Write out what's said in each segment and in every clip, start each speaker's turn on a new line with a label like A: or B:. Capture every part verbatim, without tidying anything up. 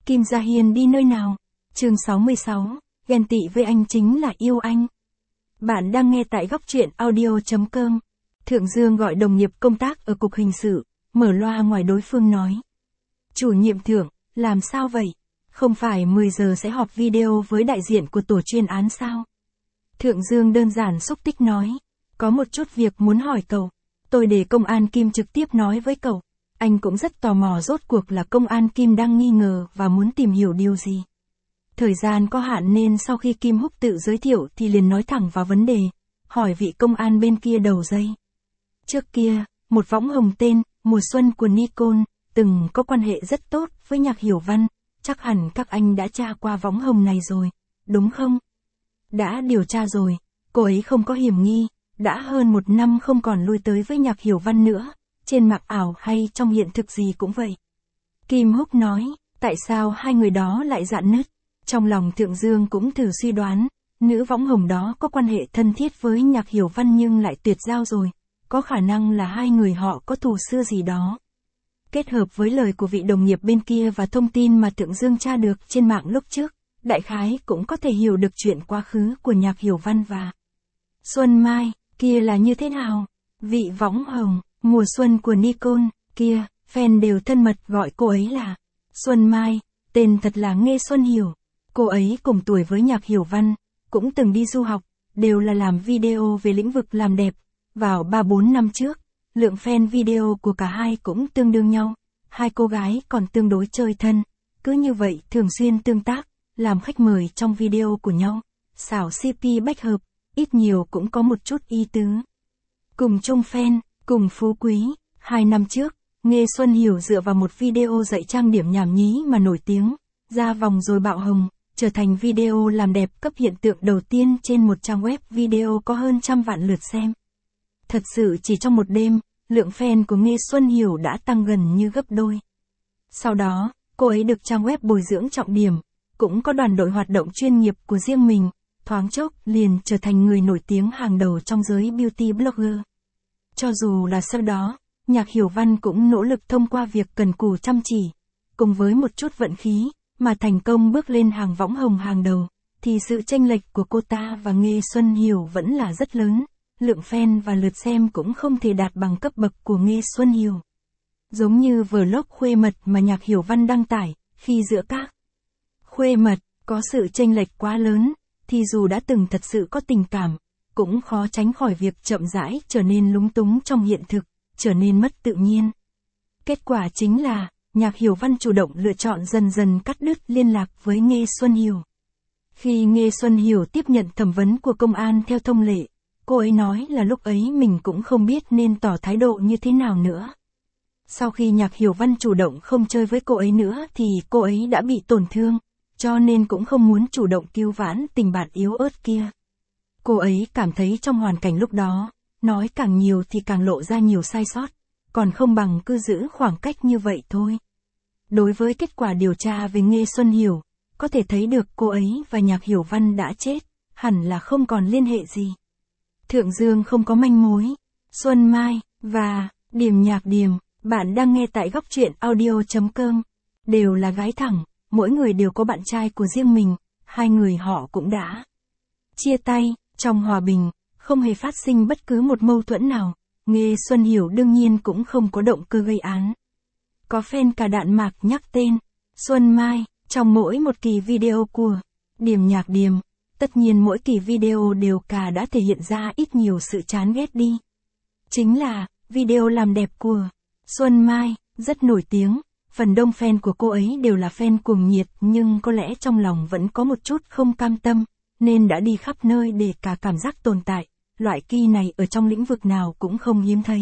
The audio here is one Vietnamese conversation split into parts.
A: Kim Gia Hiên đi nơi nào? Chương sáu mươi sáu, ghen tị với anh chính là yêu anh. Bạn đang nghe tại góc truyện audio chấm com. Thượng Dương gọi đồng nghiệp công tác ở cục hình sự, mở loa ngoài đối phương nói. Chủ nhiệm Thượng, làm sao vậy? Không phải mười giờ sẽ họp video với đại diện của tổ chuyên án sao? Thượng Dương đơn giản xúc tích nói. Có một chút việc muốn hỏi cậu. Tôi để công an Kim trực tiếp nói với cậu. Anh cũng rất tò mò rốt cuộc là công an Kim đang nghi ngờ và muốn tìm hiểu điều gì. Thời gian có hạn nên sau khi Kim Húc tự giới thiệu thì liền nói thẳng vào vấn đề, hỏi vị công an bên kia đầu dây. Trước kia, một võng hồng tên, Mùa Xuân của Nicole, từng có quan hệ rất tốt với Nhạc Hiểu Văn, chắc hẳn các anh đã tra qua võng hồng này rồi, đúng không? Đã điều tra rồi, cô ấy không có hiểm nghi, đã hơn một năm không còn lui tới với Nhạc Hiểu Văn nữa, trên mạng ảo hay trong hiện thực gì cũng vậy. Kim Húc nói, tại sao hai người đó lại rạn nứt? Trong lòng Thượng Dương cũng thử suy đoán, nữ võng hồng đó có quan hệ thân thiết với Nhạc Hiểu Văn nhưng lại tuyệt giao rồi, có khả năng là hai người họ có thù xưa gì đó. Kết hợp với lời của vị đồng nghiệp bên kia và thông tin mà Thượng Dương tra được trên mạng lúc trước, đại khái cũng có thể hiểu được chuyện quá khứ của Nhạc Hiểu Văn và Xuân Mai, kia là như thế nào? Vị võng hồng, Mùa Xuân của Nicole, kia, fan đều thân mật gọi cô ấy là Xuân Mai, tên thật là Nghê Xuân Hiểu. Cô ấy cùng tuổi với Nhạc Hiểu Văn, cũng từng đi du học, đều là làm video về lĩnh vực làm đẹp. Vào ba bốn năm trước, lượng fan video của cả hai cũng tương đương nhau, hai cô gái còn tương đối chơi thân, cứ như vậy thường xuyên tương tác, làm khách mời trong video của nhau, xảo xê pê bách hợp, ít nhiều cũng có một chút ý tứ. Cùng chung fan, cùng phú quý, hai năm trước, Nghê Xuân Hiểu dựa vào một video dạy trang điểm nhảm nhí mà nổi tiếng, ra vòng rồi bạo hồng, trở thành video làm đẹp cấp hiện tượng đầu tiên trên một trang web video có hơn trăm vạn lượt xem. Thật sự chỉ trong một đêm, lượng fan của Nghê Xuân Hiểu đã tăng gần như gấp đôi. Sau đó, cô ấy được trang web bồi dưỡng trọng điểm, cũng có đoàn đội hoạt động chuyên nghiệp của riêng mình, thoáng chốc liền trở thành người nổi tiếng hàng đầu trong giới beauty blogger. Cho dù là sau đó, Nhạc Hiểu Văn cũng nỗ lực thông qua việc cần cù chăm chỉ, cùng với một chút vận khí, mà thành công bước lên hàng võng hồng hàng đầu, thì sự chênh lệch của cô ta và Nghê Xuân Hiểu vẫn là rất lớn, lượng fan và lượt xem cũng không thể đạt bằng cấp bậc của Nghê Xuân Hiểu. Giống như vlog khuê mật mà Nhạc Hiểu Văn đăng tải, khi giữa các khuê mật có sự chênh lệch quá lớn, thì dù đã từng thật sự có tình cảm, cũng khó tránh khỏi việc chậm rãi trở nên lúng túng trong hiện thực, trở nên mất tự nhiên. Kết quả chính là, Nhạc Hiểu Văn chủ động lựa chọn dần dần cắt đứt liên lạc với Nghê Xuân Hiểu. Khi Nghê Xuân Hiểu tiếp nhận thẩm vấn của công an theo thông lệ, cô ấy nói là lúc ấy mình cũng không biết nên tỏ thái độ như thế nào nữa. Sau khi Nhạc Hiểu Văn chủ động không chơi với cô ấy nữa thì cô ấy đã bị tổn thương, cho nên cũng không muốn chủ động cứu vãn tình bạn yếu ớt kia. Cô ấy cảm thấy trong hoàn cảnh lúc đó, nói càng nhiều thì càng lộ ra nhiều sai sót, còn không bằng cứ giữ khoảng cách như vậy thôi. Đối với kết quả điều tra về Nghê Xuân Hiểu, có thể thấy được cô ấy và Nhạc Hiểu Văn đã chết, hẳn là không còn liên hệ gì. Thượng Dương không có manh mối. Xuân Mai và Điềm Nhạc Điềm, bạn đang nghe tại góc truyện audio chấm com, đều là gái thẳng, mỗi người đều có bạn trai của riêng mình, hai người họ cũng đã chia tay, trong hòa bình, không hề phát sinh bất cứ một mâu thuẫn nào. Nghê Xuân Hiểu đương nhiên cũng không có động cơ gây án. Có fan cả đạn mạc nhắc tên Xuân Mai trong mỗi một kỳ video của Điềm Nhạc Điềm, tất nhiên mỗi kỳ video đều cả đã thể hiện ra ít nhiều sự chán ghét đi. Chính là, video làm đẹp của Xuân Mai, rất nổi tiếng, phần đông fan của cô ấy đều là fan cuồng nhiệt nhưng có lẽ trong lòng vẫn có một chút không cam tâm, nên đã đi khắp nơi để cả cảm giác tồn tại, loại kỳ này ở trong lĩnh vực nào cũng không hiếm thấy.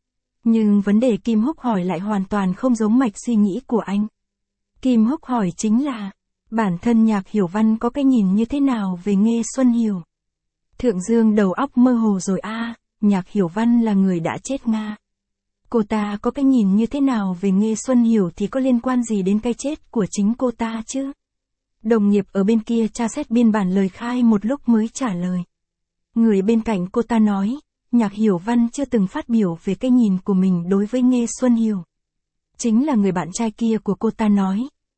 A: Nhưng vấn đề Kim Húc hỏi lại hoàn toàn không giống mạch suy nghĩ của anh. Kim Húc hỏi chính là, bản thân Nhạc Hiểu Văn có cái nhìn như thế nào về Nghê Xuân Hiểu? Thượng Dương đầu óc mơ hồ rồi a, à, Nhạc Hiểu Văn là người đã chết Nga. Cô ta có cái nhìn như thế nào về Nghê Xuân Hiểu thì có liên quan gì đến cái chết của chính cô ta chứ? Đồng nghiệp ở bên kia tra xét biên bản lời khai một lúc mới trả lời. Người bên cạnh cô ta nói, Nhạc Hiểu Văn chưa từng phát biểu về cái nhìn của mình đối với Nghê Xuân Hiểu. Chính là người bạn trai kia của cô ta nói,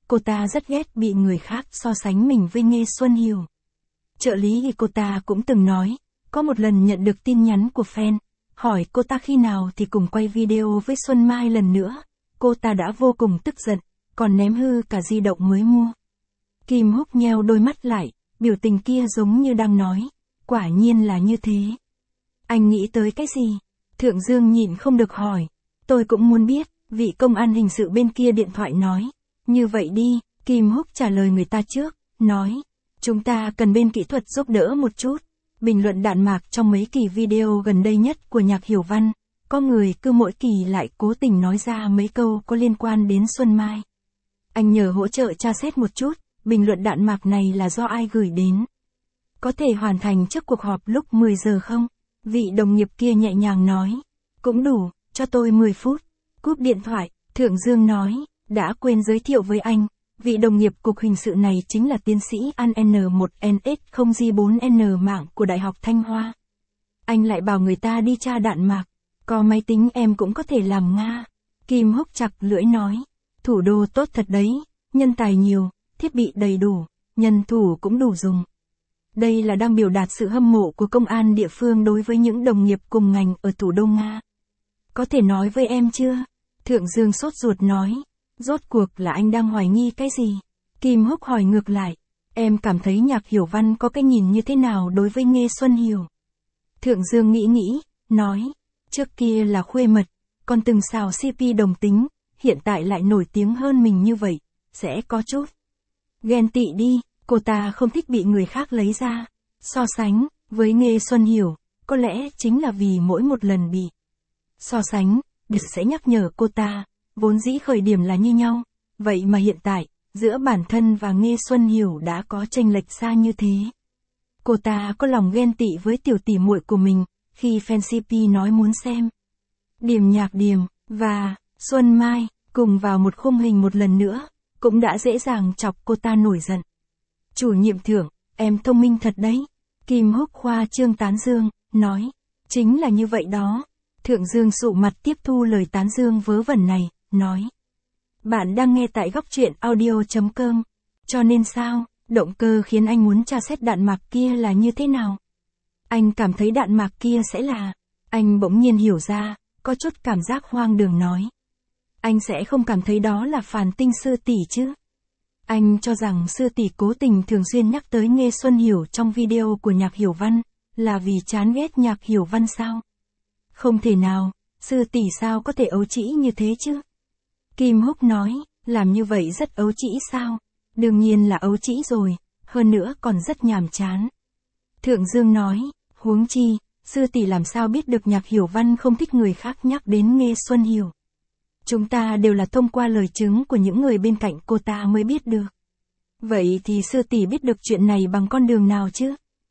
A: cô ta rất ghét bị người khác so sánh mình với Nghê Xuân Hiểu. Trợ lý thì cô ta cũng từng nói, có một lần nhận được tin nhắn của fan, hỏi cô ta khi nào thì cùng quay video với Xuân Mai lần nữa, cô ta đã vô cùng tức giận, còn ném hư cả di động mới mua. Kim Húc nheo đôi mắt lại, biểu tình kia giống như đang nói, quả nhiên là như thế. Anh nghĩ tới cái gì? Thượng Dương nhịn không được hỏi, tôi cũng muốn biết, vị công an hình sự bên kia điện thoại nói. Như vậy đi, Kim Húc trả lời người ta trước, nói, chúng ta cần bên kỹ thuật giúp đỡ một chút. Bình luận đạn mạc trong mấy kỳ video gần đây nhất của Nhạc Hiểu Văn, có người cứ mỗi kỳ lại cố tình nói ra mấy câu có liên quan đến Xuân Mai. Anh nhờ hỗ trợ tra xét một chút, bình luận đạn mạc này là do ai gửi đến. Có thể hoàn thành trước cuộc họp lúc mười giờ không? Vị đồng nghiệp kia nhẹ nhàng nói, cũng đủ, cho tôi mười phút. Cúp điện thoại, Thượng Dương nói, đã quên giới thiệu với anh, vị đồng nghiệp cục hình sự này chính là tiến sĩ An N một N S không G bốn N mạng của Đại học Thanh Hoa. Anh lại bảo người ta đi tra đạn mạc, có máy tính em cũng có thể làm Nga. Kim Húc chặt lưỡi nói, thủ đô tốt thật đấy, nhân tài nhiều, thiết bị đầy đủ, nhân thủ cũng đủ dùng. Đây là đang biểu đạt sự hâm mộ của công an địa phương đối với những đồng nghiệp cùng ngành ở thủ đô Nga. Có thể nói với em chưa? Thượng Dương sốt ruột nói, rốt cuộc là anh đang hoài nghi cái gì? Kim Húc hỏi ngược lại, em cảm thấy Nhạc Hiểu Văn có cái nhìn như thế nào đối với Nghê Xuân Hiểu? Thượng Dương nghĩ nghĩ, nói, trước kia là khuê mật, còn từng xào xê pê đồng tính, hiện tại lại nổi tiếng hơn mình như vậy, sẽ có chút ghen tị đi, cô ta không thích bị người khác lấy ra so sánh với Nghê Xuân Hiểu, có lẽ chính là vì mỗi một lần bị so sánh, được sẽ nhắc nhở cô ta, vốn dĩ khởi điểm là như nhau, vậy mà hiện tại, giữa bản thân và Nghê Xuân Hiểu đã có chênh lệch xa như thế. Cô ta có lòng ghen tị với tiểu tỷ muội của mình, khi fan xê pê nói muốn xem Điềm Nhạc Điềm và Xuân Mai cùng vào một khung hình một lần nữa, cũng đã dễ dàng chọc cô ta nổi giận. Chủ nhiệm Thượng, em thông minh thật đấy. Kim Húc khoa trương tán dương, nói, chính là như vậy đó. Thượng Dương sụ mặt tiếp thu lời tán dương vớ vẩn này, nói, bạn đang nghe tại góc truyện audio chấm com, cho nên sao, động cơ khiến anh muốn tra xét đạn mạc kia là như thế nào? Anh cảm thấy đạn mạc kia sẽ là, anh bỗng nhiên hiểu ra, có chút cảm giác hoang đường nói. Anh sẽ không cảm thấy đó là phản tinh sư tỷ chứ? Anh cho rằng sư tỷ cố tình thường xuyên nhắc tới Nghê Xuân Hiểu trong video của Nhạc Hiểu Văn, là vì chán ghét Nhạc Hiểu Văn sao? Không thể nào, sư tỷ sao có thể ấu trĩ như thế chứ? Kim Húc nói, làm như vậy rất ấu trĩ sao? Đương nhiên là ấu trĩ rồi, hơn nữa còn rất nhàm chán. Thượng Dương nói, huống chi, sư tỷ làm sao biết được Nhạc Hiểu Văn không thích người khác nhắc đến Nghê Xuân Hiểu? Chúng ta đều là thông qua lời chứng của những người bên cạnh cô ta mới biết được. Vậy thì sư tỷ biết được chuyện này bằng con đường nào chứ?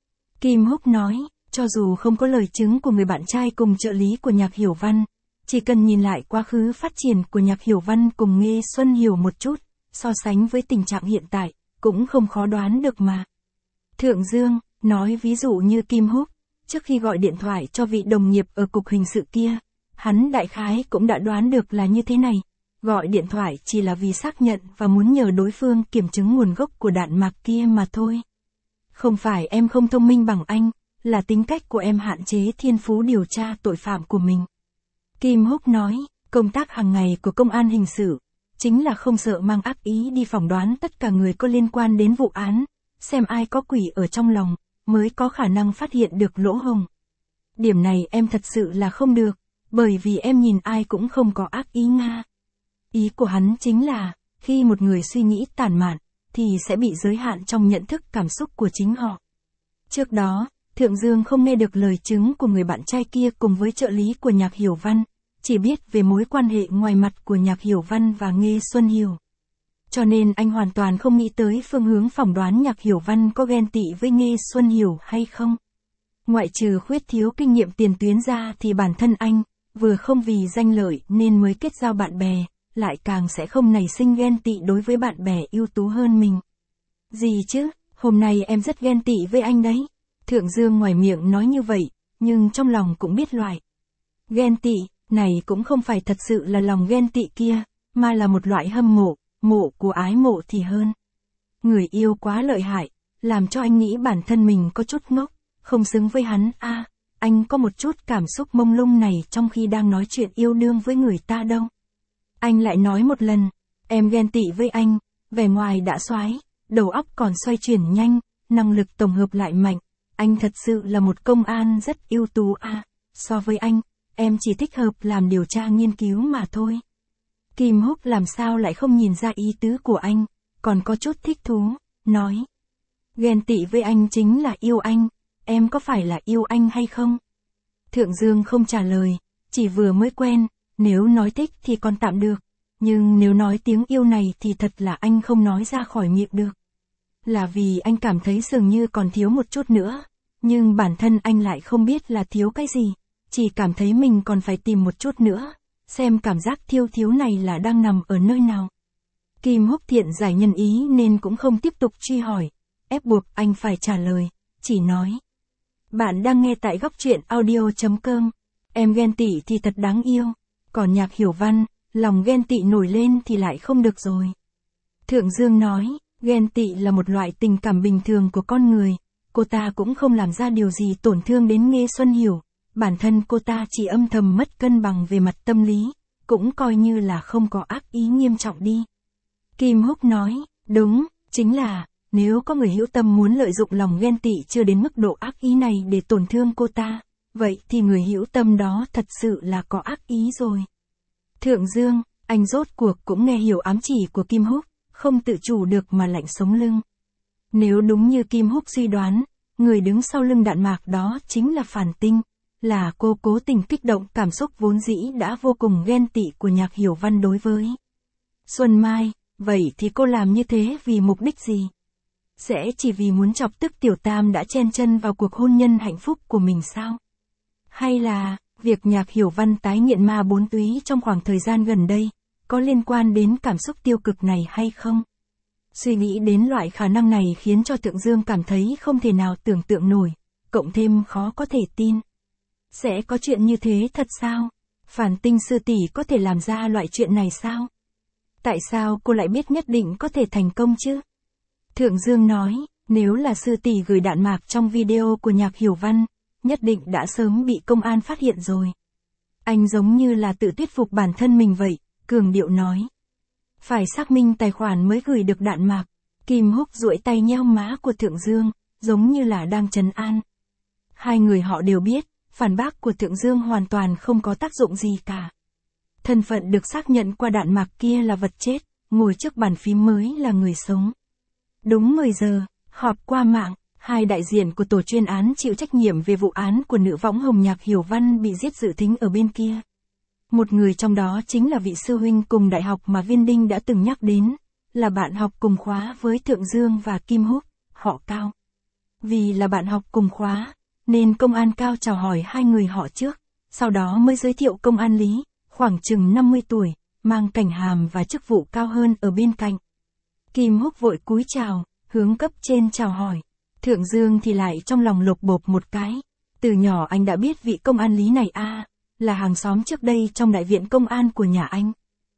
A: Kim Húc nói, cho dù không có lời chứng của người bạn trai cùng trợ lý của Nhạc Hiểu Văn, chỉ cần nhìn lại quá khứ phát triển của Nhạc Hiểu Văn cùng Nghê Xuân Hiểu một chút, so sánh với tình trạng hiện tại, cũng không khó đoán được mà. Thượng Dương, nói ví dụ như Kim Húc, trước khi gọi điện thoại cho vị đồng nghiệp ở cục hình sự kia, hắn đại khái cũng đã đoán được là như thế này, gọi điện thoại chỉ là vì xác nhận và muốn nhờ đối phương kiểm chứng nguồn gốc của đạn mạc kia mà thôi. Không phải em không thông minh bằng anh, là tính cách của em hạn chế thiên phú điều tra tội phạm của mình. Kim Húc nói, công tác hàng ngày của công an hình sự, chính là không sợ mang ác ý đi phỏng đoán tất cả người có liên quan đến vụ án, xem ai có quỷ ở trong lòng, mới có khả năng phát hiện được lỗ hổng. Điểm này em thật sự là không được, bởi vì em nhìn ai cũng không có ác ý Nga. Ý của hắn chính là, khi một người suy nghĩ tản mạn, thì sẽ bị giới hạn trong nhận thức cảm xúc của chính họ. Trước đó, Thượng Dương không nghe được lời chứng của người bạn trai kia cùng với trợ lý của Nhạc Hiểu Văn, chỉ biết về mối quan hệ ngoài mặt của Nhạc Hiểu Văn và Nghê Xuân Hiểu. Cho nên anh hoàn toàn không nghĩ tới phương hướng phỏng đoán Nhạc Hiểu Văn có ghen tị với Nghê Xuân Hiểu hay không. Ngoại trừ khuyết thiếu kinh nghiệm tiền tuyến ra thì bản thân anh, vừa không vì danh lợi nên mới kết giao bạn bè, lại càng sẽ không nảy sinh ghen tị đối với bạn bè ưu tú hơn mình. Gì chứ, hôm nay em rất ghen tị với anh đấy. Thượng Dương ngoài miệng nói như vậy, nhưng trong lòng cũng biết loại ghen tị này cũng không phải thật sự là lòng ghen tị kia, mà là một loại hâm mộ, mộ của ái mộ thì hơn. Người yêu quá lợi hại, làm cho anh nghĩ bản thân mình có chút ngốc, không xứng với hắn. A, à, anh có một chút cảm xúc mông lung này trong khi đang nói chuyện yêu đương với người ta đâu. Anh lại nói một lần, em ghen tị với anh, vẻ ngoài đã soái, đầu óc còn xoay chuyển nhanh, năng lực tổng hợp lại mạnh, anh thật sự là một công an rất ưu tú. A, à, so với anh, em chỉ thích hợp làm điều tra nghiên cứu mà thôi. Kim Húc làm sao lại không nhìn ra ý tứ của anh, còn có chút thích thú, nói. Ghen tị với anh chính là yêu anh, em có phải là yêu anh hay không? Thượng Dương không trả lời, chỉ vừa mới quen, nếu nói thích thì còn tạm được, nhưng nếu nói tiếng yêu này thì thật là anh không nói ra khỏi miệng được. Là vì anh cảm thấy dường như còn thiếu một chút nữa, nhưng bản thân anh lại không biết là thiếu cái gì, chỉ cảm thấy mình còn phải tìm một chút nữa, xem cảm giác thiếu thiếu này là đang nằm ở nơi nào. Kim Húc thiện giải nhân ý nên cũng không tiếp tục truy hỏi, ép buộc anh phải trả lời, chỉ nói. Bạn đang nghe tại góc truyện audio chấm com, em ghen tị thì thật đáng yêu, còn Nhạc Hiểu Văn, lòng ghen tị nổi lên thì lại không được rồi. Thượng Dương nói, ghen tị là một loại tình cảm bình thường của con người, cô ta cũng không làm ra điều gì tổn thương đến Nghê Xuân Hiểu, bản thân cô ta chỉ âm thầm mất cân bằng về mặt tâm lý, cũng coi như là không có ác ý nghiêm trọng đi. Kim Húc nói, đúng, chính là, nếu có người hữu tâm muốn lợi dụng lòng ghen tị chưa đến mức độ ác ý này để tổn thương cô ta, vậy thì người hữu tâm đó thật sự là có ác ý rồi. Thượng Dương, anh rốt cuộc cũng nghe hiểu ám chỉ của Kim Húc, không tự chủ được mà lạnh sống lưng. Nếu đúng như Kim Húc suy đoán, người đứng sau lưng đạn mạc đó chính là Phản Tinh, là cô cố tình kích động cảm xúc vốn dĩ đã vô cùng ghen tị của Nhạc Hiểu Văn đối với Xuân Mai, vậy thì cô làm như thế vì mục đích gì? Sẽ chỉ vì muốn chọc tức Tiểu Tam đã chen chân vào cuộc hôn nhân hạnh phúc của mình sao? Hay là, việc Nhạc Hiểu Văn tái nghiện ma bốn túy trong khoảng thời gian gần đây, có liên quan đến cảm xúc tiêu cực này hay không? Suy nghĩ đến loại khả năng này khiến cho Thượng Dương cảm thấy không thể nào tưởng tượng nổi, cộng thêm khó có thể tin. Sẽ có chuyện như thế thật sao? Phản Tinh sư tỷ có thể làm ra loại chuyện này sao? Tại sao cô lại biết nhất định có thể thành công chứ? Thượng Dương nói, nếu là sư tỷ gửi đạn mạc trong video của Nhạc Hiểu Văn, nhất định đã sớm bị công an phát hiện rồi. Anh giống như là tự thuyết phục bản thân mình vậy, cường điệu nói. Phải xác minh tài khoản mới gửi được đạn mạc. Kim Húc duỗi tay nheo má của Thượng Dương, giống như là đang trấn an. Hai người họ đều biết, phản bác của Thượng Dương hoàn toàn không có tác dụng gì cả. Thân phận được xác nhận qua đạn mạc kia là vật chết, ngồi trước bàn phím mới là người sống. Đúng mười giờ, họp qua mạng, hai đại diện của tổ chuyên án chịu trách nhiệm về vụ án của nữ võng hồng Nhạc Hiểu Văn bị giết dự thính ở bên kia. Một người trong đó chính là vị sư huynh cùng đại học mà Viên Đinh đã từng nhắc đến, là bạn học cùng khóa với Thượng Dương và Kim Húc, họ Cao. Vì là bạn học cùng khóa, nên công an Cao chào hỏi hai người họ trước, sau đó mới giới thiệu công an Lý, khoảng chừng năm mươi tuổi, mang cảnh hàm và chức vụ cao hơn ở bên cạnh. Kim Húc vội cúi chào, hướng cấp trên chào hỏi. Thượng Dương thì lại trong lòng lột bột một cái. Từ nhỏ anh đã biết vị công an Lý này a, à, là hàng xóm trước đây trong đại viện công an của nhà anh.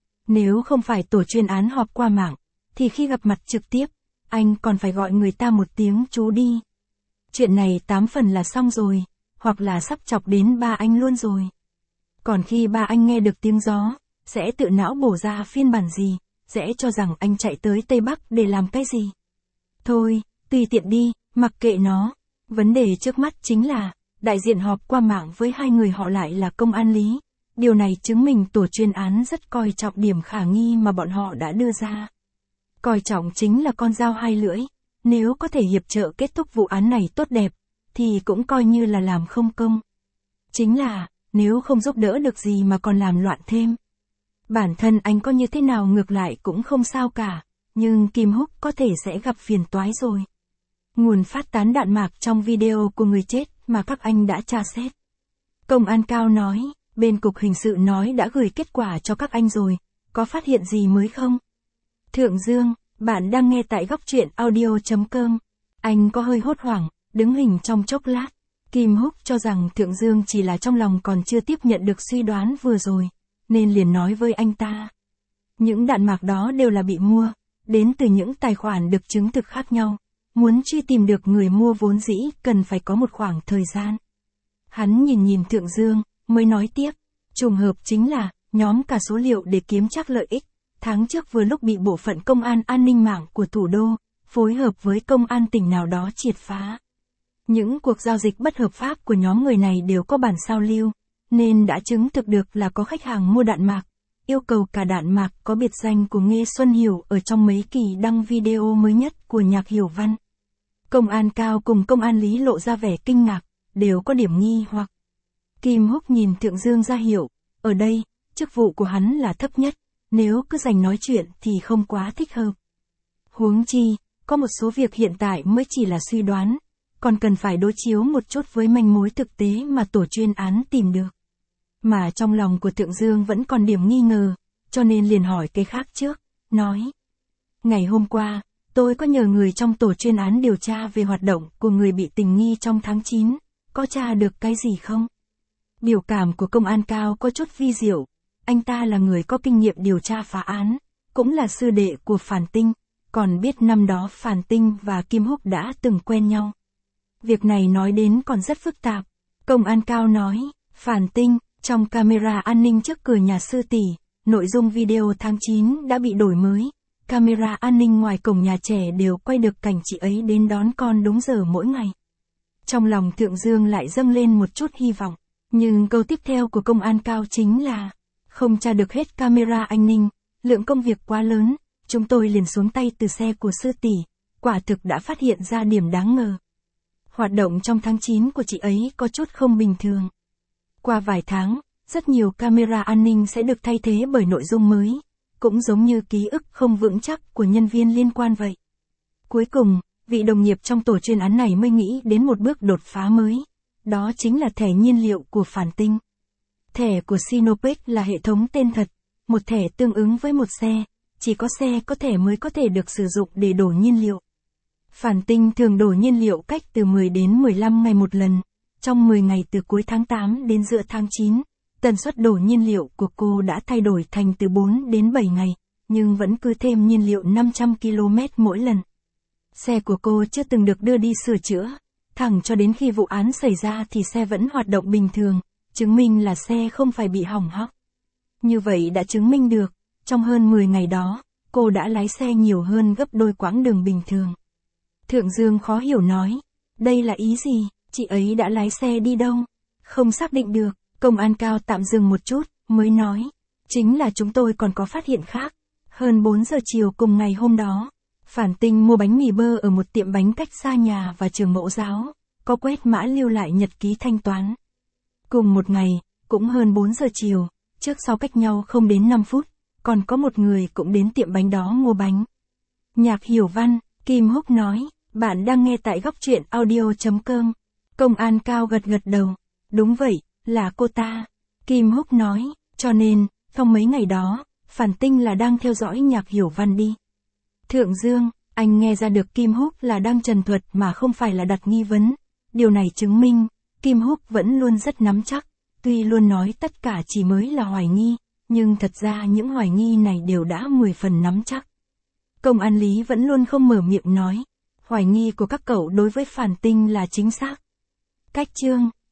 A: Nếu không phải tổ chuyên án họp qua mạng, thì khi gặp mặt trực tiếp, anh còn phải gọi người ta một tiếng chú đi. Chuyện này tám phần là xong rồi, hoặc là sắp chọc đến ba anh luôn rồi. Còn khi ba anh nghe được tiếng gió, sẽ tự não bổ ra phiên bản gì, sẽ cho rằng anh chạy tới Tây Bắc để làm cái gì. Thôi, tùy tiện đi, mặc kệ nó. Vấn đề trước mắt chính là, đại diện họp qua mạng với hai người họ lại là công an Lý. Điều này chứng minh tổ chuyên án rất coi trọng điểm khả nghi mà bọn họ đã đưa ra. Coi trọng chính là con dao hai lưỡi. Nếu có thể hiệp trợ kết thúc vụ án này tốt đẹp, thì cũng coi như là làm không công. Chính là, nếu không giúp đỡ được gì mà còn làm loạn thêm. Bản thân anh có như thế nào ngược lại cũng không sao cả, nhưng Kim Húc có thể sẽ gặp phiền toái rồi. Nguồn phát tán đạn mạc trong video của người chết mà các anh đã tra xét. Công an Cao nói, bên cục hình sự nói đã gửi kết quả cho các anh rồi, có phát hiện gì mới không? Thượng Dương, bạn đang nghe tại góc truyện audio chấm com. Anh có hơi hốt hoảng, đứng hình trong chốc lát. Kim Húc cho rằng Thượng Dương chỉ là trong lòng còn chưa tiếp nhận được suy đoán vừa rồi, nên liền nói với anh ta. Những đạn mạc đó đều là bị mua, đến từ những tài khoản được chứng thực khác nhau. Muốn truy tìm được người mua vốn dĩ cần phải có một khoảng thời gian. Hắn nhìn nhìn Thượng Dương, mới nói tiếp. Trùng hợp chính là, nhóm cả số liệu để kiếm chắc lợi ích. Tháng trước vừa lúc bị bộ phận công an an ninh mạng của thủ đô, phối hợp với công an tỉnh nào đó triệt phá. Những cuộc giao dịch bất hợp pháp của nhóm người này đều có bản sao lưu, nên đã chứng thực được là có khách hàng mua đạn mạc, yêu cầu cả đạn mạc có biệt danh của Nghê Xuân Hiểu ở trong mấy kỳ đăng video mới nhất của Nhạc Hiểu Văn. Công an Cao cùng công an Lý lộ ra vẻ kinh ngạc, đều có điểm nghi hoặc. Kim Húc nhìn Thượng Dương ra hiểu, ở đây, chức vụ của hắn là thấp nhất, nếu cứ dành nói chuyện thì không quá thích hợp. Huống chi, có một số việc hiện tại mới chỉ là suy đoán, còn cần phải đối chiếu một chút với manh mối thực tế mà tổ chuyên án tìm được. Mà trong lòng của Thượng Dương vẫn còn điểm nghi ngờ, cho nên liền hỏi cái khác trước, nói. Ngày hôm qua, tôi có nhờ người trong tổ chuyên án điều tra về hoạt động của người bị tình nghi trong tháng chín, có tra được cái gì không? Biểu cảm của công an Cao có chút vi diệu, anh ta là người có kinh nghiệm điều tra phá án, cũng là sư đệ của Phản Tinh, còn biết năm đó Phản Tinh và Kim Húc đã từng quen nhau. Việc này nói đến còn rất phức tạp. Công an Cao nói, Phản Tinh, trong camera an ninh trước cửa nhà sư tỷ, nội dung video tháng chín đã bị đổi mới. Camera an ninh ngoài cổng nhà trẻ đều quay được cảnh chị ấy đến đón con đúng giờ mỗi ngày. Trong lòng Thượng Dương lại dâng lên một chút hy vọng, nhưng câu tiếp theo của công an Cao chính là, không tra được hết camera an ninh, lượng công việc quá lớn, chúng tôi liền xuống tay từ xe của sư tỷ, quả thực đã phát hiện ra điểm đáng ngờ. Hoạt động trong tháng chín của chị ấy có chút không bình thường. Qua vài tháng, rất nhiều camera an ninh sẽ được thay thế bởi nội dung mới, cũng giống như ký ức không vững chắc của nhân viên liên quan vậy. Cuối cùng, vị đồng nghiệp trong tổ chuyên án này mới nghĩ đến một bước đột phá mới, đó chính là thẻ nhiên liệu của Phản Tinh. Thẻ của Sinopec là hệ thống tên thật, một thẻ tương ứng với một xe, chỉ có xe có thẻ mới có thể được sử dụng để đổ nhiên liệu. Phản Tinh thường đổ nhiên liệu cách từ mười đến mười lăm ngày một lần, trong mười ngày từ cuối tháng tám đến giữa tháng chín, tần suất đổ nhiên liệu của cô đã thay đổi thành từ bốn đến bảy ngày, nhưng vẫn cứ thêm nhiên liệu năm trăm ki lô mét mỗi lần. Xe của cô chưa từng được đưa đi sửa chữa, thẳng cho đến khi vụ án xảy ra thì xe vẫn hoạt động bình thường, chứng minh là xe không phải bị hỏng hóc. Như vậy đã chứng minh được, trong hơn mười ngày đó, cô đã lái xe nhiều hơn gấp đôi quãng đường bình thường. Thượng Dương khó hiểu nói, đây là ý gì, chị ấy đã lái xe đi đâu? Không xác định được, công an Cao tạm dừng một chút, mới nói, chính là chúng tôi còn có phát hiện khác. Hơn bốn giờ chiều cùng ngày hôm đó, Phản Tinh mua bánh mì bơ ở một tiệm bánh cách xa nhà và trường mẫu giáo, có quét mã lưu lại nhật ký thanh toán. Cùng một ngày, cũng hơn bốn giờ chiều, trước sau cách nhau không đến năm phút, còn có một người cũng đến tiệm bánh đó mua bánh. Nhạc Hiểu Văn, Kim Húc nói, bạn đang nghe tại góc truyện audio chấm com. Công an Cao gật gật đầu, đúng vậy, là cô ta. Kim Húc nói, cho nên, trong mấy ngày đó, Phản Tinh là đang theo dõi Nhạc Hiểu Văn đi. Thượng Dương, anh nghe ra được Kim Húc là đang trần thuật mà không phải là đặt nghi vấn. Điều này chứng minh, Kim Húc vẫn luôn rất nắm chắc, tuy luôn nói tất cả chỉ mới là hoài nghi, nhưng thật ra những hoài nghi này đều đã mười phần nắm chắc. Công an Lý vẫn luôn không mở miệng nói, hoài nghi của các cậu đối với Phản Tinh là chính xác. Cách chương